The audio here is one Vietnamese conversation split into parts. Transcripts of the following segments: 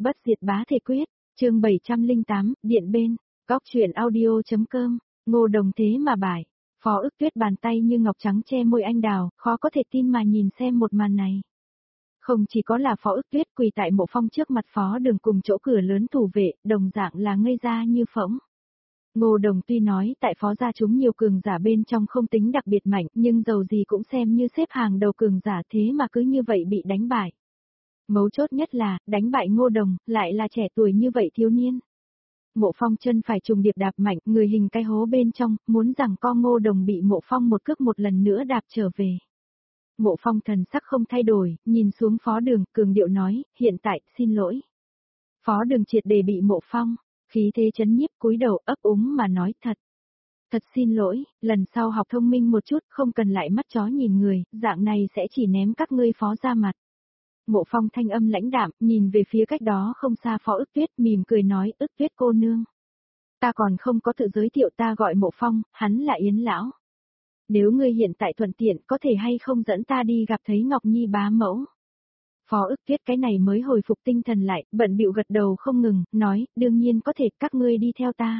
Bất diệt bá thể quyết, chương 708, điện bên, góc truyện audio.com, Ngô Đồng thế mà bại. Phó Ức Tuyết bàn tay như ngọc trắng che môi anh đào, khó có thể tin mà nhìn xem một màn này. Không chỉ có là Phó Ức Tuyết quỳ tại Mộ Phong trước mặt Phó Đường cùng chỗ cửa lớn thủ vệ, đồng dạng là ngây ra như phỗng. Ngô Đồng tuy nói tại Phó gia chúng nhiều cường giả bên trong không tính đặc biệt mạnh, nhưng dầu gì cũng xem như xếp hàng đầu cường giả, thế mà cứ như vậy bị đánh bại. Mấu chốt nhất là, đánh bại Ngô Đồng, lại là trẻ tuổi như vậy thiếu niên. Mộ Phong chân phải trùng điệp đạp mạnh, người hình cái hố bên trong, muốn rằng co Ngô Đồng bị Mộ Phong một cước một lần nữa đạp trở về. Mộ Phong thần sắc không thay đổi, nhìn xuống Phó Đường, cường điệu nói, hiện tại, xin lỗi. Phó Đường triệt để bị Mộ Phong, khí thế chấn nhiếp, cúi đầu ấp úng mà nói thật. Thật xin lỗi, lần sau học thông minh một chút, không cần lại mắt chó nhìn người, dạng này sẽ chỉ ném các ngươi Phó ra mặt. Mộ Phong thanh âm lãnh đạm, nhìn về phía cách đó không xa Phó Ức Tuyết, mỉm cười nói, Ức Tuyết cô nương. Ta còn không có tự giới thiệu, ta gọi Mộ Phong, hắn là Yến lão. Nếu ngươi hiện tại thuận tiện, có thể hay không dẫn ta đi gặp thấy Ngọc Nhi bá mẫu. Phó Ức Tuyết cái này mới hồi phục tinh thần lại, bận bịu gật đầu không ngừng, nói, đương nhiên có thể, các ngươi đi theo ta.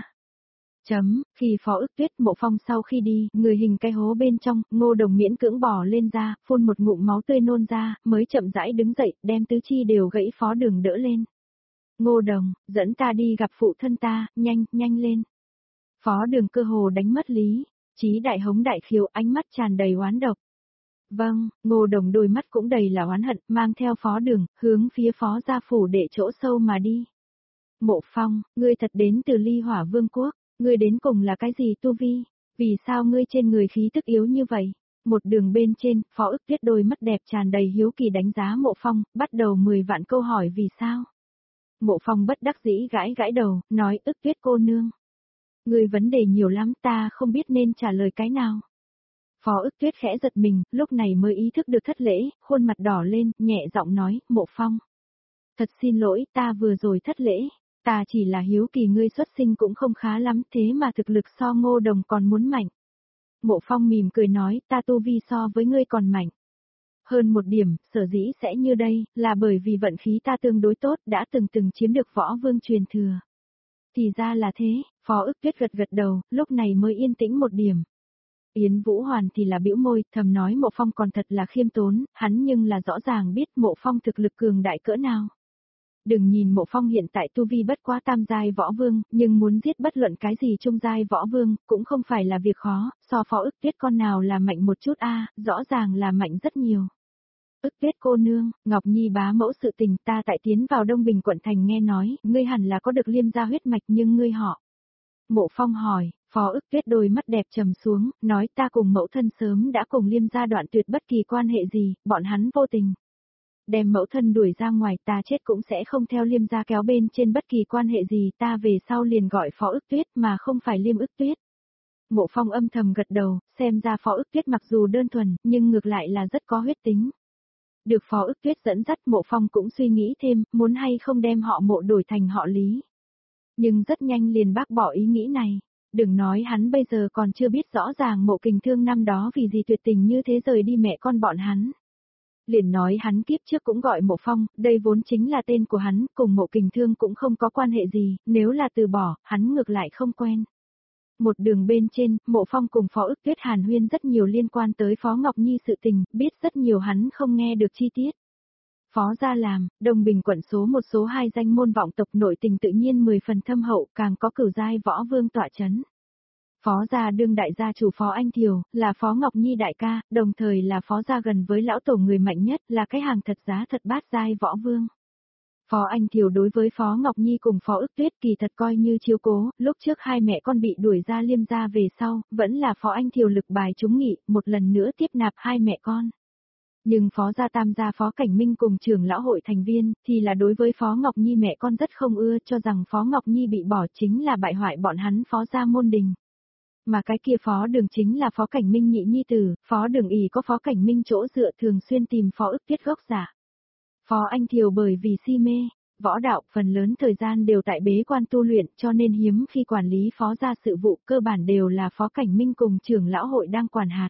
Khi Phó Ức Tuyết Mộ Phong sau khi đi, người hình cái hố bên trong, Ngô Đồng miễn cưỡng bò lên ra, phun một ngụm máu tươi nôn ra, mới chậm rãi đứng dậy, đem tứ chi đều gãy Phó Đường đỡ lên. Ngô Đồng, dẫn ta đi gặp phụ thân ta, nhanh lên. Phó Đường cơ hồ đánh mất lý, trí đại hống đại khiếu, ánh mắt tràn đầy oán độc. Vâng, Ngô Đồng đôi mắt cũng đầy là oán hận, mang theo Phó Đường, hướng phía Phó gia phủ để chỗ sâu mà đi. Mộ Phong, ngươi thật đến từ Ly Hỏa Vương quốc. Ngươi đến cùng là cái gì tu vi? Vì sao ngươi trên người khí tức yếu như vậy? Một đường bên trên, Phó Ức Tuyết đôi mắt đẹp tràn đầy hiếu kỳ đánh giá Mộ Phong, bắt đầu 10 vạn câu hỏi vì sao? Mộ Phong bất đắc dĩ gãi đầu, nói Ức Tuyết cô nương. Ngươi vấn đề nhiều lắm, ta không biết nên trả lời cái nào. Phó Ức Tuyết khẽ giật mình, lúc này mới ý thức được thất lễ, khuôn mặt đỏ lên, nhẹ giọng nói, Mộ Phong. Thật xin lỗi, ta vừa rồi thất lễ. Ta chỉ là hiếu kỳ ngươi xuất sinh cũng không khá lắm, thế mà thực lực so Ngô Đồng còn muốn mạnh. Mộ Phong mỉm cười nói, ta tu vi so với ngươi còn mạnh. Hơn một điểm, sở dĩ sẽ như đây, là bởi vì vận khí ta tương đối tốt, đã từng chiếm được võ vương truyền thừa. Thì ra là thế, Phó Ức Tuyết gật đầu, lúc này mới yên tĩnh một điểm. Yến Vũ Hoàn thì là bĩu môi, thầm nói Mộ Phong còn thật là khiêm tốn, hắn nhưng là rõ ràng biết Mộ Phong thực lực cường đại cỡ nào. Đừng nhìn Mộ Phong hiện tại tu vi bất quá tam giai võ vương, nhưng muốn giết bất luận cái gì trung giai võ vương, cũng không phải là việc khó, so Phó Ức Tuyết con nào là mạnh một chút rõ ràng là mạnh rất nhiều. Ức Tuyết cô nương, Ngọc Nhi bá mẫu sự tình, ta tại tiến vào Đông Bình quận thành nghe nói, ngươi hẳn là có được Liêm gia huyết mạch nhưng ngươi họ. Mộ Phong hỏi, Phó Ức Tuyết đôi mắt đẹp trầm xuống, nói ta cùng mẫu thân sớm đã cùng Liêm gia đoạn tuyệt bất kỳ quan hệ gì, bọn hắn vô tình. Đem mẫu thân đuổi ra ngoài, ta chết cũng sẽ không theo Liêm gia kéo bên trên bất kỳ quan hệ gì, ta về sau liền gọi Phó Ức Tuyết mà không phải Liêm Ức Tuyết. Mộ Phong âm thầm gật đầu, xem ra Phó Ức Tuyết mặc dù đơn thuần, nhưng ngược lại là rất có huyết tính. Được Phó Ức Tuyết dẫn dắt, Mộ Phong cũng suy nghĩ thêm, muốn hay không đem họ Mộ đổi thành họ Lý. Nhưng rất nhanh liền bác bỏ ý nghĩ này. Đừng nói hắn bây giờ còn chưa biết rõ ràng Mộ Kình Thương năm đó vì gì tuyệt tình như thế rời đi mẹ con bọn hắn. Liền nói hắn kiếp trước cũng gọi Mộ Phong, đây vốn chính là tên của hắn, cùng Mộ Kình Thương cũng không có quan hệ gì, nếu là từ bỏ, hắn ngược lại không quen. Một đường bên trên, Mộ Phong cùng Phó Ức Tuyết hàn huyên rất nhiều liên quan tới Phó Ngọc Nhi sự tình, biết rất nhiều hắn không nghe được chi tiết. Phó gia làm, Đông Bình quận số 1 số 2 danh môn vọng tộc nội tình tự nhiên 10 phần thâm hậu, càng có cửu giai võ vương tọa chấn. Phó gia đương đại gia chủ Phó Anh Thiều, là Phó Ngọc Nhi đại ca, đồng thời là Phó gia gần với lão tổ người mạnh nhất, là cái hàng thật giá thật bát giai võ vương. Phó Anh Thiều đối với Phó Ngọc Nhi cùng Phó Ức Tuyết kỳ thật coi như chiếu cố, lúc trước hai mẹ con bị đuổi ra Liêm gia về sau, vẫn là Phó Anh Thiều lực bài trúng nghị, một lần nữa tiếp nạp hai mẹ con. Nhưng Phó gia tam gia Phó Cảnh Minh cùng trưởng lão hội thành viên, thì là đối với Phó Ngọc Nhi mẹ con rất không ưa, cho rằng Phó Ngọc Nhi bị bỏ chính là bại hoại bọn hắn Phó gia môn đình. Mà cái kia Phó Đường chính là Phó Cảnh Minh nhị nhi tử, Phó Đường ỷ có Phó Cảnh Minh chỗ dựa thường xuyên tìm Phó Ức Tuyết gốc giả. Phó Anh Thiều bởi vì si mê võ đạo, phần lớn thời gian đều tại bế quan tu luyện, cho nên hiếm khi quản lý Phó gia sự vụ, cơ bản đều là Phó Cảnh Minh cùng trưởng lão hội đang quản hạt.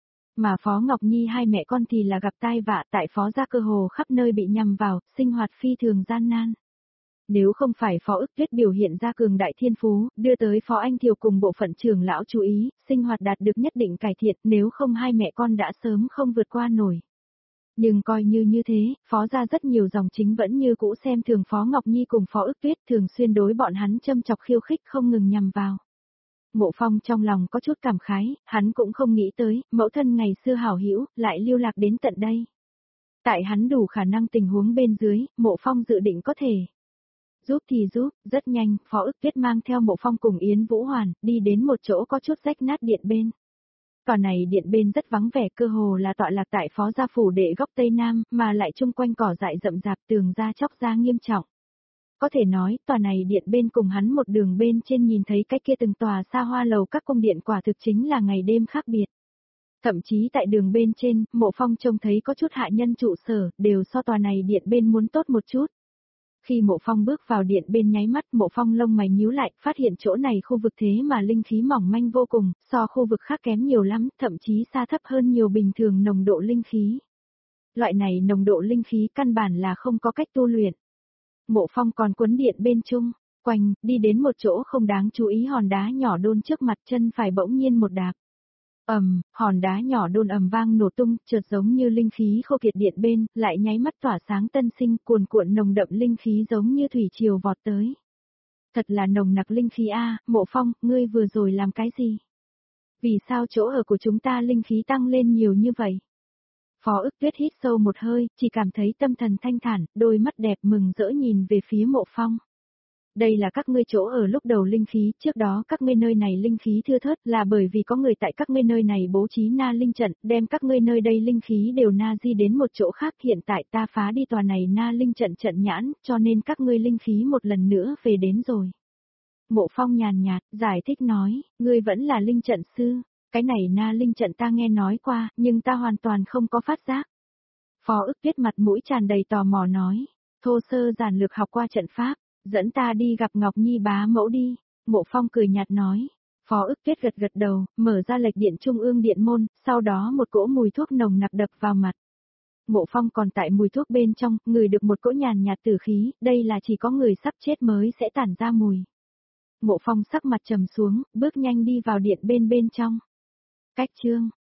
Mà Phó Ngọc Nhi hai mẹ con thì là gặp tai vạ, tại Phó gia cơ hồ khắp nơi bị nhằm vào, sinh hoạt phi thường gian nan. Nếu không phải Phó Ức Tuyết biểu hiện ra cường đại thiên phú, đưa tới Phó Anh Thiều cùng bộ phận trưởng lão chú ý, sinh hoạt đạt được nhất định cải thiện, nếu không hai mẹ con đã sớm không vượt qua nổi. Nhưng coi như thế, Phó gia rất nhiều dòng chính vẫn như cũ xem thường Phó Ngọc Nhi cùng Phó Ức Tuyết, thường xuyên đối bọn hắn châm chọc khiêu khích không ngừng nhằm vào. Mộ Phong trong lòng có chút cảm khái, hắn cũng không nghĩ tới, mẫu thân ngày xưa hảo hữu lại lưu lạc đến tận đây. Tại hắn đủ khả năng tình huống bên dưới, Mộ Phong dự định có thể giúp thì giúp, rất nhanh, Phó Ức Tuyết mang theo Mộ Phong cùng Yến Vũ Hoàn, đi đến một chỗ có chút rách nát điện bên. Tòa này điện bên rất vắng vẻ, cơ hồ là tọa lạc tại Phó gia phủ đệ góc Tây Nam, mà lại chung quanh cỏ dại rậm rạp, tường ra chóc ra nghiêm trọng. Có thể nói, tòa này điện bên cùng hắn một đường bên trên nhìn thấy cái kia từng tòa xa hoa lầu các cung điện quả thực chính là ngày đêm khác biệt. Thậm chí tại đường bên trên, Mộ Phong trông thấy có chút hạ nhân trụ sở, đều so tòa này điện bên muốn tốt một chút. Khi Mộ Phong bước vào điện bên nháy mắt, Mộ Phong lông mày nhíu lại, phát hiện chỗ này khu vực thế mà linh khí mỏng manh vô cùng, so khu vực khác kém nhiều lắm, thậm chí xa thấp hơn nhiều bình thường nồng độ linh khí. Loại này nồng độ linh khí căn bản là không có cách tu luyện. Mộ Phong còn quấn điện bên chung, quanh, đi đến một chỗ không đáng chú ý hòn đá nhỏ đôn trước mặt, chân phải bỗng nhiên một đạp. Hòn đá nhỏ đôn ầm vang nổ tung, chợt giống như linh khí khô kiệt điện bên, lại nháy mắt tỏa sáng tân sinh, cuồn cuộn nồng đậm linh khí giống như thủy triều vọt tới. Thật là nồng nặc linh khí a, Mộ Phong, ngươi vừa rồi làm cái gì? Vì sao chỗ ở của chúng ta linh khí tăng lên nhiều như vậy? Phó Ức Tuyết hít sâu một hơi, chỉ cảm thấy tâm thần thanh thản, đôi mắt đẹp mừng rỡ nhìn về phía Mộ Phong. Đây là các ngươi chỗ ở lúc đầu linh khí, trước đó các ngươi nơi này linh khí thưa thớt là bởi vì có người tại các ngươi nơi này bố trí na linh trận, đem các ngươi nơi đây linh khí đều na di đến một chỗ khác, hiện tại ta phá đi tòa này na linh trận trận nhãn, cho nên các ngươi linh khí một lần nữa về đến rồi. Mộ Phong nhàn nhạt, giải thích nói, ngươi vẫn là linh trận sư, cái này na linh trận ta nghe nói qua, nhưng ta hoàn toàn không có phát giác. Phó Ức Tuyết mặt mũi tràn đầy tò mò nói, thô sơ giản lược học qua trận pháp. Dẫn ta đi gặp Ngọc Nhi bá mẫu đi, Mộ Phong cười nhạt nói. Phó Ức Tuyết gật gật đầu, mở ra lệch điện trung ương điện môn, sau đó một cỗ mùi thuốc nồng nặc đập vào mặt. Mộ Phong còn tại mùi thuốc bên trong, ngửi được một cỗ nhàn nhạt tử khí, đây là chỉ có người sắp chết mới sẽ tản ra mùi. Mộ Phong sắc mặt trầm xuống, bước nhanh đi vào điện bên trong. Cách chương